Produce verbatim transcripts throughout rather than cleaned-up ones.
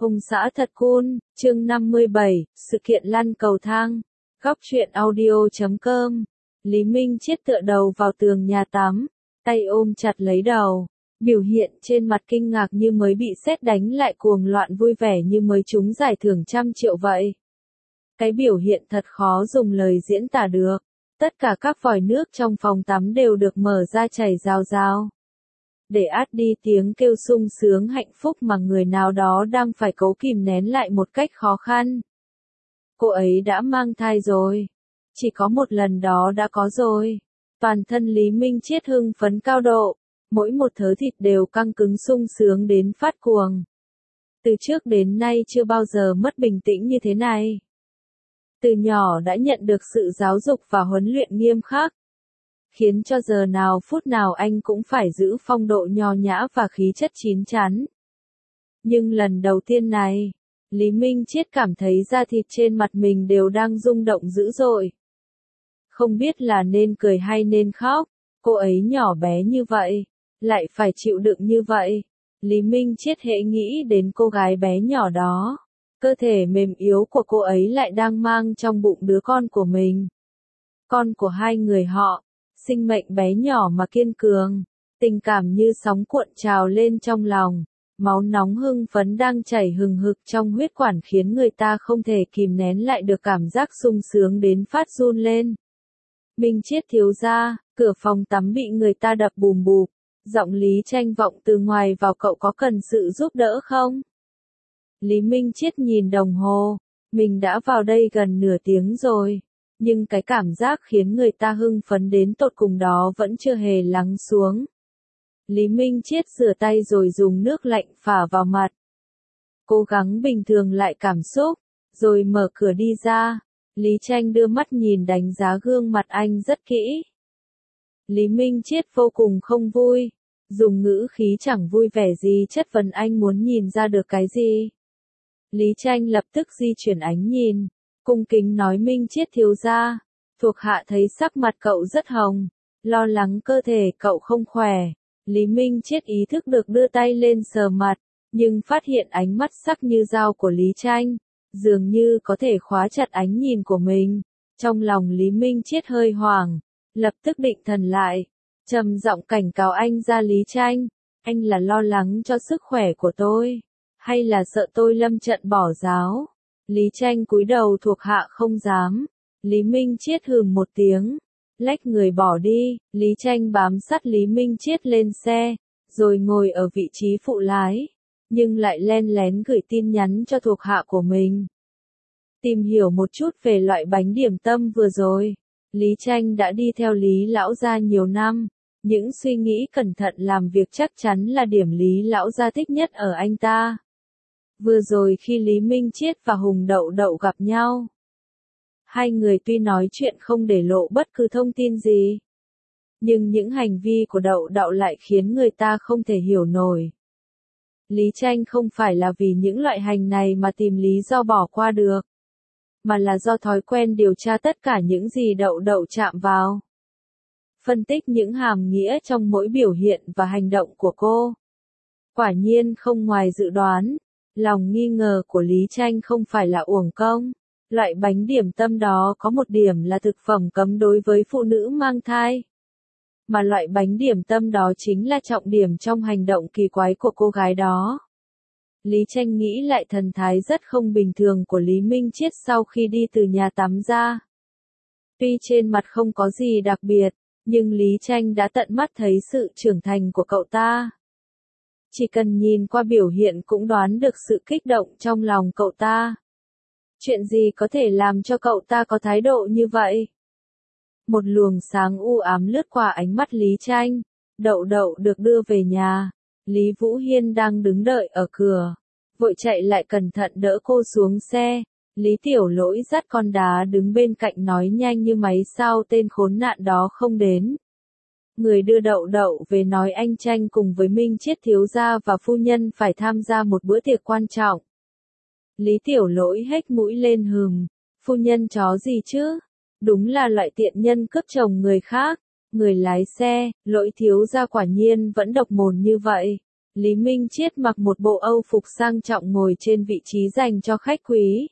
Ông xã thật cool, chương năm mươi bảy, sự kiện lăn cầu thang. Góc truyện audio chấm com. Lý Minh Chiết tựa đầu vào tường nhà tắm, tay ôm chặt lấy đầu, biểu hiện trên mặt kinh ngạc như mới bị sét đánh lại cuồng loạn vui vẻ như mới trúng giải thưởng trăm triệu vậy. Cái biểu hiện thật khó dùng lời diễn tả được. Tất cả các vòi nước trong phòng tắm đều được mở ra chảy rào rào, để át đi tiếng kêu sung sướng hạnh phúc mà người nào đó đang phải cố kìm nén lại một cách khó khăn. Cô ấy đã mang thai rồi. Chỉ có một lần đó đã có rồi. Toàn thân Lý Minh Chiết hưng phấn cao độ. Mỗi một thớ thịt đều căng cứng sung sướng đến phát cuồng. Từ trước đến nay chưa bao giờ mất bình tĩnh như thế này. Từ nhỏ đã nhận được sự giáo dục và huấn luyện nghiêm khắc, khiến cho giờ nào phút nào anh cũng phải giữ phong độ nho nhã và khí chất chín chắn. Nhưng lần đầu tiên này, Lý Minh Chiết cảm thấy da thịt trên mặt mình đều đang rung động dữ dội. Không biết là nên cười hay nên khóc, cô ấy nhỏ bé như vậy, lại phải chịu đựng như vậy. Lý Minh Chiết hễ nghĩ đến cô gái bé nhỏ đó, cơ thể mềm yếu của cô ấy lại đang mang trong bụng đứa con của mình. Con của hai người họ. Sinh mệnh bé nhỏ mà kiên cường, tình cảm như sóng cuộn trào lên trong lòng, máu nóng hưng phấn đang chảy hừng hực trong huyết quản khiến người ta không thể kìm nén lại được cảm giác sung sướng đến phát run lên. Minh Chiết thiếu gia, cửa phòng tắm bị người ta đập bùm bụp, giọng Lý Tranh vọng từ ngoài vào, cậu có cần sự giúp đỡ không? Lý Minh Chiết nhìn đồng hồ, mình đã vào đây gần nửa tiếng rồi. Nhưng cái cảm giác khiến người ta hưng phấn đến tột cùng đó vẫn chưa hề lắng xuống. Lý Minh Chiết rửa tay rồi dùng nước lạnh phả vào mặt. Cố gắng bình thường lại cảm xúc, rồi mở cửa đi ra. Lý Tranh đưa mắt nhìn đánh giá gương mặt anh rất kỹ. Lý Minh Chiết vô cùng không vui, dùng ngữ khí chẳng vui vẻ gì chất vấn anh muốn nhìn ra được cái gì. Lý Tranh lập tức di chuyển ánh nhìn. Cung kính nói Minh Chiết thiếu gia, thuộc hạ thấy sắc mặt cậu rất hồng, lo lắng cơ thể cậu không khỏe. Lý Minh Chiết ý thức được đưa tay lên sờ mặt, nhưng phát hiện ánh mắt sắc như dao của Lý Tranh, dường như có thể khóa chặt ánh nhìn của mình. Trong lòng Lý Minh Chiết hơi hoảng, lập tức định thần lại, trầm giọng cảnh cáo anh ra. Lý Tranh, anh là lo lắng cho sức khỏe của tôi, hay là sợ tôi lâm trận bỏ giáo? Lý Tranh cúi đầu, thuộc hạ không dám. Lý Minh Chiết hừ một tiếng, lách người bỏ đi. Lý Tranh bám sát Lý Minh Chiết lên xe, rồi ngồi ở vị trí phụ lái, nhưng lại len lén gửi tin nhắn cho thuộc hạ của mình. Tìm hiểu một chút về loại bánh điểm tâm vừa rồi. Lý Tranh đã đi theo Lý lão gia nhiều năm, những suy nghĩ cẩn thận làm việc chắc chắn là điểm Lý lão gia thích nhất ở anh ta. Vừa rồi khi Lý Minh Chiết và Hùng Đậu Đậu gặp nhau, hai người tuy nói chuyện không để lộ bất cứ thông tin gì, nhưng những hành vi của Đậu Đậu lại khiến người ta không thể hiểu nổi. Lý Tranh không phải là vì những loại hành này mà tìm lý do bỏ qua được, mà là do thói quen điều tra tất cả những gì Đậu Đậu chạm vào, phân tích những hàm nghĩa trong mỗi biểu hiện và hành động của cô. Quả nhiên không ngoài dự đoán. Lòng nghi ngờ của Lý Tranh không phải là uổng công. Loại bánh điểm tâm đó có một điểm là thực phẩm cấm đối với phụ nữ mang thai. Mà loại bánh điểm tâm đó chính là trọng điểm trong hành động kỳ quái của cô gái đó. Lý Tranh nghĩ lại thần thái rất không bình thường của Lý Minh Chiết sau khi đi từ nhà tắm ra. Tuy trên mặt không có gì đặc biệt, nhưng Lý Tranh đã tận mắt thấy sự trưởng thành của cậu ta. Chỉ cần nhìn qua biểu hiện cũng đoán được sự kích động trong lòng cậu ta. Chuyện gì có thể làm cho cậu ta có thái độ như vậy? Một luồng sáng u ám lướt qua ánh mắt Lý Tranh. Đậu Đậu được đưa về nhà. Lý Vũ Hiên đang đứng đợi ở cửa, vội chạy lại cẩn thận đỡ cô xuống xe. Lý Tiểu Lỗi dắt con đá đứng bên cạnh nói nhanh như máy, sao tên khốn nạn đó không đến? Người đưa Đậu Đậu về nói anh Tranh cùng với Minh Chiết thiếu gia và phu nhân phải tham gia một bữa tiệc quan trọng. Lý Tiểu Lỗi hếch mũi lên hừm, phu nhân chó gì chứ? Đúng là loại tiện nhân cướp chồng người khác. Người lái xe, Lỗi thiếu gia quả nhiên vẫn độc mồm như vậy. Lý Minh Chiết mặc một bộ Âu phục sang trọng ngồi trên vị trí dành cho khách quý.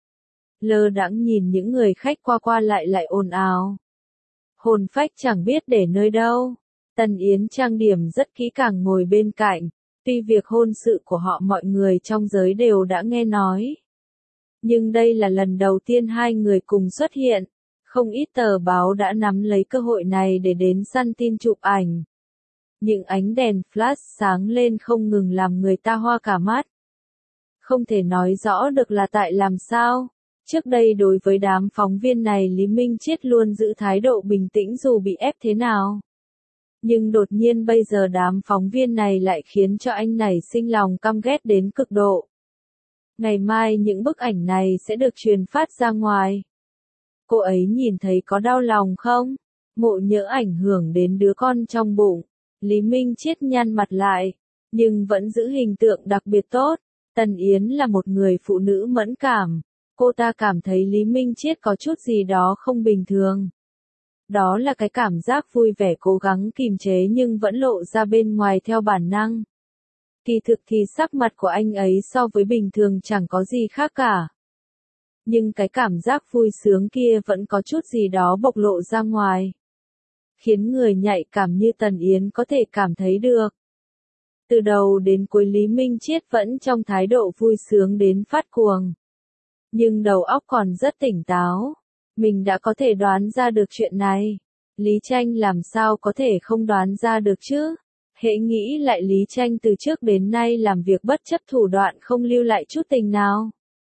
Lơ đãng nhìn những người khách qua qua lại lại ồn ào. Hồn phách chẳng biết để nơi đâu. Tần Yến trang điểm rất kỹ càng ngồi bên cạnh. Tuy việc hôn sự của họ mọi người trong giới đều đã nghe nói. Nhưng đây là lần đầu tiên hai người cùng xuất hiện. Không ít tờ báo đã nắm lấy cơ hội này để đến săn tin chụp ảnh. Những ánh đèn flash sáng lên không ngừng làm người ta hoa cả mắt. Không thể nói rõ được là tại làm sao. Trước đây đối với đám phóng viên này Lý Minh Chiết luôn giữ thái độ bình tĩnh dù bị ép thế nào. Nhưng đột nhiên bây giờ đám phóng viên này lại khiến cho anh nảy sinh lòng căm ghét đến cực độ. Ngày mai những bức ảnh này sẽ được truyền phát ra ngoài. Cô ấy nhìn thấy có đau lòng không? Ngộ nhỡ ảnh hưởng đến đứa con trong bụng. Lý Minh Chiết nhăn mặt lại, nhưng vẫn giữ hình tượng đặc biệt tốt. Tần Yến là một người phụ nữ mẫn cảm. Cô ta cảm thấy Lý Minh Chiết có chút gì đó không bình thường. Đó là cái cảm giác vui vẻ cố gắng kìm chế nhưng vẫn lộ ra bên ngoài theo bản năng. Kỳ thực thì sắc mặt của anh ấy so với bình thường chẳng có gì khác cả. Nhưng cái cảm giác vui sướng kia vẫn có chút gì đó bộc lộ ra ngoài. Khiến người nhạy cảm như Tần Yến có thể cảm thấy được. Từ đầu đến cuối Lý Minh Chiết vẫn trong thái độ vui sướng đến phát cuồng. Nhưng đầu óc còn rất tỉnh táo. Mình đã có thể đoán ra được chuyện này. Lý Tranh làm sao có thể không đoán ra được chứ? Hễ nghĩ lại Lý Tranh từ trước đến nay làm việc bất chấp thủ đoạn không lưu lại chút tình nào.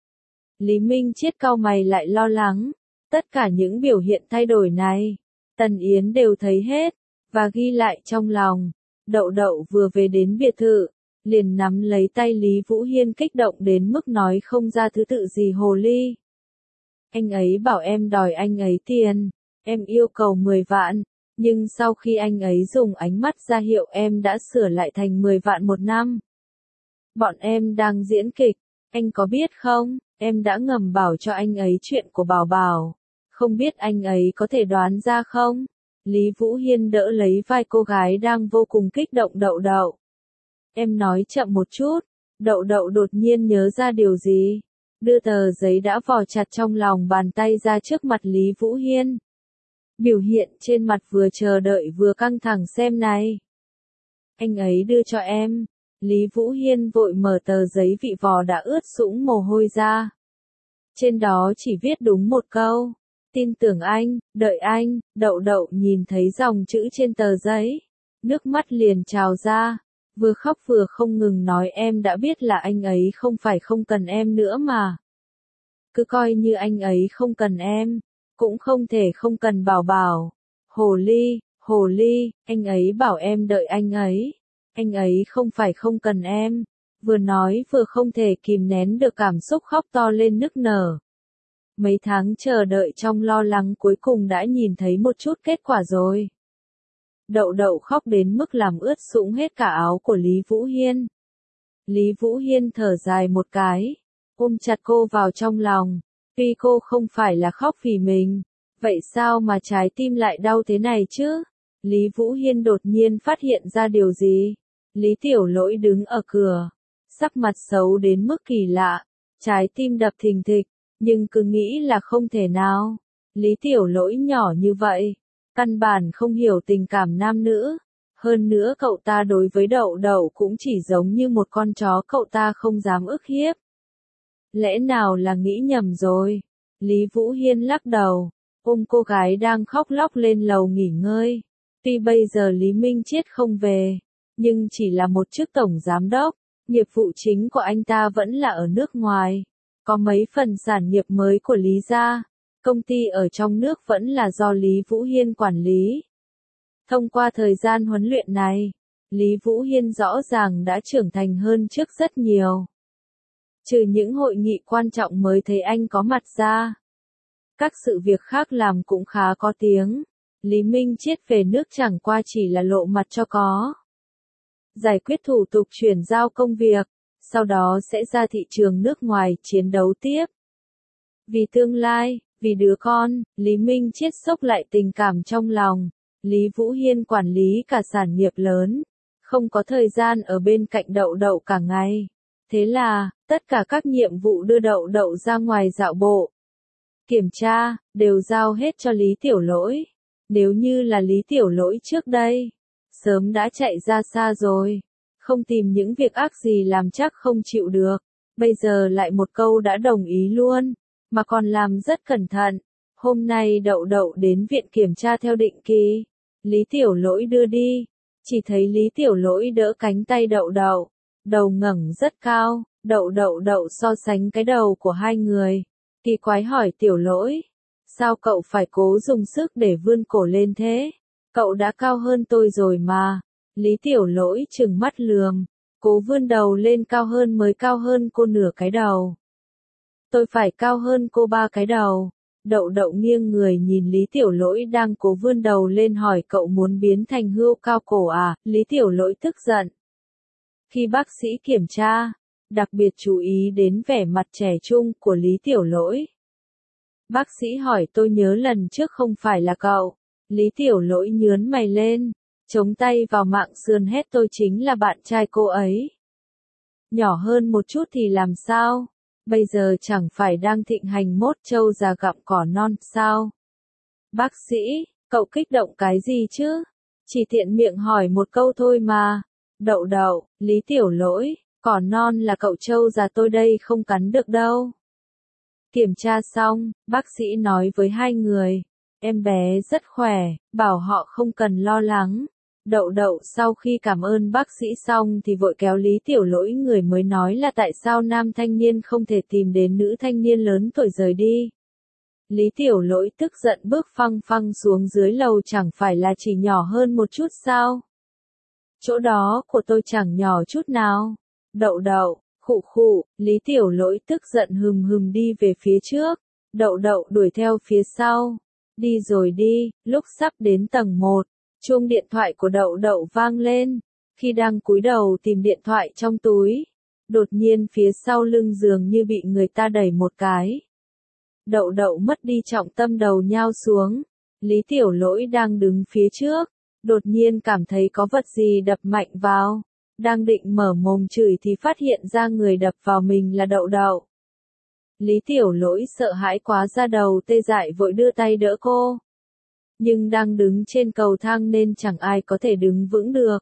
Lý Minh Chiết cau mày lại lo lắng. Tất cả những biểu hiện thay đổi này, Tần Yến đều thấy hết, và ghi lại trong lòng. Đậu Đậu vừa về đến biệt thự, liền nắm lấy tay Lý Vũ Hiên kích động đến mức nói không ra thứ tự gì hồ ly. Anh ấy bảo em đòi anh ấy tiền, em yêu cầu mười vạn, nhưng sau khi anh ấy dùng ánh mắt ra hiệu em đã sửa lại thành mười vạn một năm. Bọn em đang diễn kịch, anh có biết không, em đã ngầm bảo cho anh ấy chuyện của Bảo Bảo, không biết anh ấy có thể đoán ra không? Lý Vũ Hiên đỡ lấy vai cô gái đang vô cùng kích động Đậu Đậu. Em nói chậm một chút, Đậu Đậu đột nhiên nhớ ra điều gì, đưa tờ giấy đã vò chặt trong lòng bàn tay ra trước mặt Lý Vũ Hiên. Biểu hiện trên mặt vừa chờ đợi vừa căng thẳng xem này. Anh ấy đưa cho em. Lý Vũ Hiên vội mở tờ giấy vị vò đã ướt sũng mồ hôi ra. Trên đó chỉ viết đúng một câu. Tin tưởng anh, đợi anh. Đậu Đậu nhìn thấy dòng chữ trên tờ giấy. Nước mắt liền trào ra. Vừa khóc vừa không ngừng nói em đã biết là anh ấy không phải không cần em nữa mà. Cứ coi như anh ấy không cần em. Cũng không thể không cần Bảo Bảo. Hồ ly, hồ ly, anh ấy bảo em đợi anh ấy. Anh ấy không phải không cần em. Vừa nói vừa không thể kìm nén được cảm xúc khóc to lên nức nở. Mấy tháng chờ đợi trong lo lắng cuối cùng đã nhìn thấy một chút kết quả rồi. Đậu Đậu khóc đến mức làm ướt sũng hết cả áo của Lý Vũ Hiên. Lý Vũ Hiên thở dài một cái, ôm chặt cô vào trong lòng. Tuy cô không phải là khóc vì mình, vậy sao mà trái tim lại đau thế này chứ? Lý Vũ Hiên đột nhiên phát hiện ra điều gì? Lý Tiểu Lỗi đứng ở cửa, sắc mặt xấu đến mức kỳ lạ, trái tim đập thình thịch, nhưng cứ nghĩ là không thể nào. Lý Tiểu Lỗi nhỏ như vậy, căn bản không hiểu tình cảm nam nữ. Hơn nữa cậu ta đối với Đậu Đậu cũng chỉ giống như một con chó cậu ta không dám ức hiếp. Lẽ nào là nghĩ nhầm rồi? Lý Vũ Hiên lắc đầu, ôm cô gái đang khóc lóc lên lầu nghỉ ngơi. Tuy bây giờ Lý Minh Chiết không về, nhưng chỉ là một chức tổng giám đốc, nghiệp vụ chính của anh ta vẫn là ở nước ngoài. Có mấy phần sản nghiệp mới của Lý gia, công ty ở trong nước vẫn là do Lý Vũ Hiên quản lý. Thông qua thời gian huấn luyện này, Lý Vũ Hiên rõ ràng đã trưởng thành hơn trước rất nhiều. Trừ những hội nghị quan trọng mới thấy anh có mặt ra. Các sự việc khác làm cũng khá có tiếng. Lý Minh Chiết về nước chẳng qua chỉ là lộ mặt cho có. Giải quyết thủ tục chuyển giao công việc, sau đó sẽ ra thị trường nước ngoài chiến đấu tiếp. Vì tương lai, vì đứa con, Lý Minh Chiết xốc lại tình cảm trong lòng. Lý Vũ Hiên quản lý cả sản nghiệp lớn, không có thời gian ở bên cạnh Đậu Đậu cả ngày. Thế là, tất cả các nhiệm vụ đưa Đậu Đậu ra ngoài dạo bộ, kiểm tra, đều giao hết cho Lý Tiểu Lỗi. Nếu như là Lý Tiểu Lỗi trước đây, sớm đã chạy ra xa rồi, không tìm những việc ác gì làm chắc không chịu được. Bây giờ lại một câu đã đồng ý luôn, mà còn làm rất cẩn thận. Hôm nay Đậu Đậu đến viện kiểm tra theo định kỳ, Lý Tiểu Lỗi đưa đi, chỉ thấy Lý Tiểu Lỗi đỡ cánh tay Đậu Đậu, đầu ngẩng rất cao. Đậu Đậu Đậu so sánh cái đầu của hai người, kỳ quái hỏi Tiểu Lỗi, sao cậu phải cố dùng sức để vươn cổ lên thế? Cậu đã cao hơn tôi rồi mà. Lý Tiểu Lỗi trừng mắt lườm, cố vươn đầu lên cao hơn mới cao hơn cô nửa cái đầu. Tôi phải cao hơn cô ba cái đầu. Đậu Đậu nghiêng người nhìn Lý Tiểu Lỗi đang cố vươn đầu lên hỏi cậu muốn biến thành hươu cao cổ à? Lý Tiểu Lỗi tức giận. Khi bác sĩ kiểm tra, đặc biệt chú ý đến vẻ mặt trẻ trung của Lý Tiểu Lỗi. Bác sĩ hỏi tôi nhớ lần trước không phải là cậu. Lý Tiểu Lỗi nhướn mày lên, chống tay vào mạng sườn hét tôi chính là bạn trai cô ấy. Nhỏ hơn một chút thì làm sao? Bây giờ chẳng phải đang thịnh hành mốt trâu già gặm cỏ non sao? Bác sĩ, cậu kích động cái gì chứ? Chỉ tiện miệng hỏi một câu thôi mà. Đậu Đậu, Lý Tiểu Lỗi, cỏ non là cậu trâu già tôi đây không cắn được đâu. Kiểm tra xong, bác sĩ nói với hai người, em bé rất khỏe, bảo họ không cần lo lắng. Đậu Đậu sau khi cảm ơn bác sĩ xong thì vội kéo Lý Tiểu Lỗi, người mới nói là tại sao nam thanh niên không thể tìm đến nữ thanh niên lớn tuổi rời đi. Lý Tiểu Lỗi tức giận bước phăng phăng xuống dưới lầu, chẳng phải là chỉ nhỏ hơn một chút sao? Chỗ đó của tôi chẳng nhỏ chút nào. Đậu Đậu, khụ khụ, Lý Tiểu Lỗi tức giận hừm hừm đi về phía trước. Đậu Đậu đuổi theo phía sau. Đi rồi đi, lúc sắp đến tầng một, chuông điện thoại của Đậu Đậu vang lên. Khi đang cúi đầu tìm điện thoại trong túi, đột nhiên phía sau lưng dường như bị người ta đẩy một cái. Đậu Đậu mất đi trọng tâm, đầu nhao xuống. Lý Tiểu Lỗi đang đứng phía trước, đột nhiên cảm thấy có vật gì đập mạnh vào. Đang định mở mồm chửi thì phát hiện ra người đập vào mình là Đậu Đậu. Lý Tiểu Lỗi sợ hãi quá ra đầu tê dại, vội đưa tay đỡ cô. Nhưng đang đứng trên cầu thang nên chẳng ai có thể đứng vững được.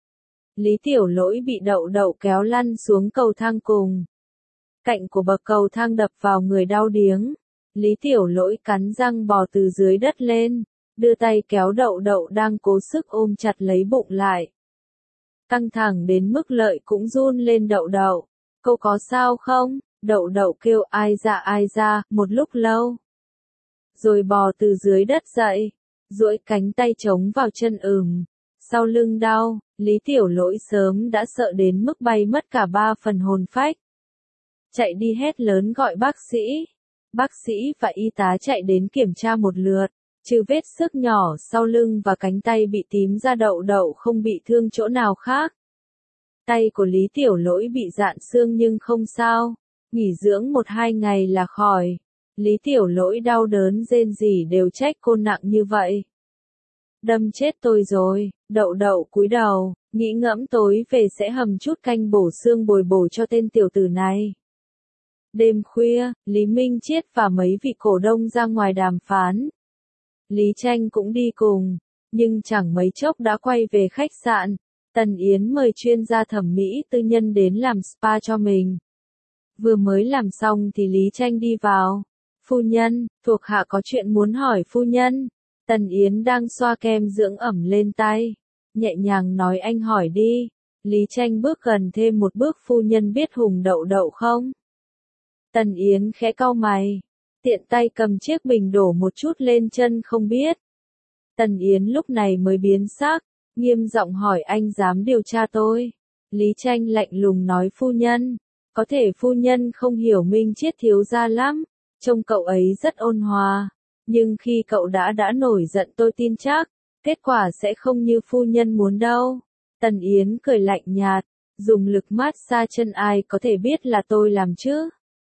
Lý Tiểu Lỗi bị Đậu Đậu kéo lăn xuống cầu thang cùng. Cạnh của bậc cầu thang đập vào người đau điếng. Lý Tiểu Lỗi cắn răng bò từ dưới đất lên, đưa tay kéo Đậu Đậu đang cố sức ôm chặt lấy bụng lại. Căng thẳng đến mức lợi cũng run lên. Đậu Đậu, cô có sao không? Đậu Đậu kêu ai ra ai ra, một lúc lâu. Rồi bò từ dưới đất dậy, duỗi cánh tay chống vào chân ừm. Sau lưng đau, Lý Tiểu Lỗi sớm đã sợ đến mức bay mất cả ba phần hồn phách. Chạy đi hét lớn gọi bác sĩ. Bác sĩ và y tá chạy đến kiểm tra một lượt, trừ vết xước nhỏ sau lưng và cánh tay bị tím ra, Đậu Đậu không bị thương chỗ nào khác. Tay của Lý Tiểu Lỗi bị rạn xương nhưng không sao, nghỉ dưỡng một hai ngày là khỏi. Lý Tiểu Lỗi đau đớn rên rỉ đều trách cô nặng như vậy. Đâm chết tôi rồi. Đậu Đậu cúi đầu, nghĩ ngẫm tối về sẽ hầm chút canh bổ xương bồi bổ cho tên tiểu tử này. Đêm khuya, Lý Minh Chiết và mấy vị cổ đông ra ngoài đàm phán. Lý Tranh cũng đi cùng, nhưng chẳng mấy chốc đã quay về khách sạn. Tần Yến mời chuyên gia thẩm mỹ tư nhân đến làm spa cho mình. Vừa mới làm xong thì Lý Tranh đi vào. Phu nhân, thuộc hạ có chuyện muốn hỏi phu nhân. Tần Yến đang xoa kem dưỡng ẩm lên tay, nhẹ nhàng nói anh hỏi đi. Lý Tranh bước gần thêm một bước. Phu nhân biết Hùng Đậu Đậu không? Tần Yến khẽ cau mày, tiện tay cầm chiếc bình đổ một chút lên chân. Không biết. Tần Yến lúc này mới biến sắc, nghiêm giọng hỏi anh dám điều tra tôi? Lý Tranh lạnh lùng nói phu nhân, có thể phu nhân không hiểu Minh Chiết thiếu gia lắm, trông cậu ấy rất ôn hòa, nhưng khi cậu đã đã nổi giận tôi tin chắc, kết quả sẽ không như phu nhân muốn đâu. Tần Yến cười lạnh nhạt, dùng lực mát xa chân ai có thể biết là tôi làm chứ?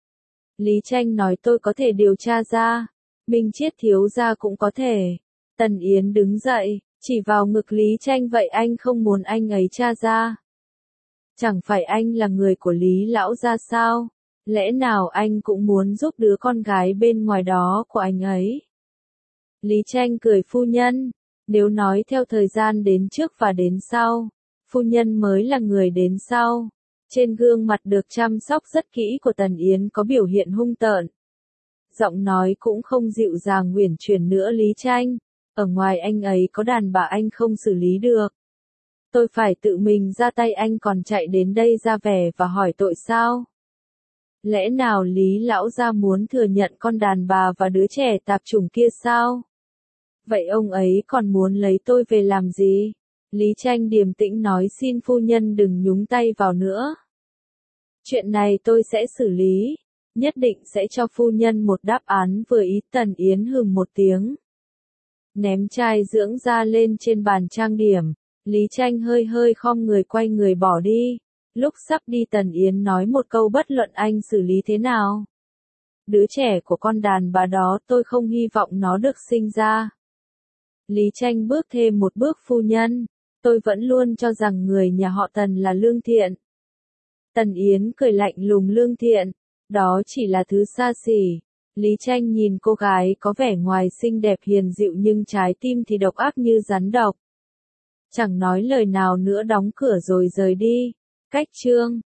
Lý Tranh nói tôi có thể điều tra ra, Minh Chiết thiếu gia cũng có thể. Tần Yến đứng dậy, Chỉ vào ngực Lý Tranh vậy anh không muốn anh ấy tra ra. Chẳng phải anh là người của Lý lão gia sao? Lẽ nào anh cũng muốn giúp đứa con gái bên ngoài đó của anh ấy? Lý Tranh cười phu nhân, nếu nói theo thời gian đến trước và đến sau, phu nhân mới là người đến sau. Trên gương mặt được chăm sóc rất kỹ của Tần Yến có biểu hiện hung tợn. Giọng nói cũng không dịu dàng uyển chuyển nữa Lý Tranh, ở ngoài anh ấy có đàn bà anh không xử lý được. Tôi phải tự mình ra tay anh còn chạy đến đây ra vẻ và hỏi tội sao? Lẽ nào Lý lão gia muốn thừa nhận con đàn bà và đứa trẻ tạp chủng kia sao? Vậy ông ấy còn muốn lấy tôi về làm gì? Lý Tranh điềm tĩnh nói xin phu nhân đừng nhúng tay vào nữa. Chuyện này tôi sẽ xử lý, nhất định sẽ cho phu nhân một đáp án vừa ý. Tần Yến hừ một tiếng. Ném chai dưỡng da lên trên bàn trang điểm, Lý Tranh hơi hơi khom người quay người bỏ đi. Lúc sắp đi Tần Yến nói một câu bất luận anh xử lý thế nào. Đứa trẻ của con đàn bà đó tôi không hy vọng nó được sinh ra. Lý Tranh bước thêm một bước phu nhân, tôi vẫn luôn cho rằng người nhà họ Tần là lương thiện. Tần Yến cười lạnh lùng lương thiện, đó chỉ là thứ xa xỉ. Lý Tranh nhìn cô gái có vẻ ngoài xinh đẹp hiền dịu nhưng trái tim thì độc ác như rắn độc. Chẳng nói lời nào nữa đóng cửa rồi rời đi. Cách chương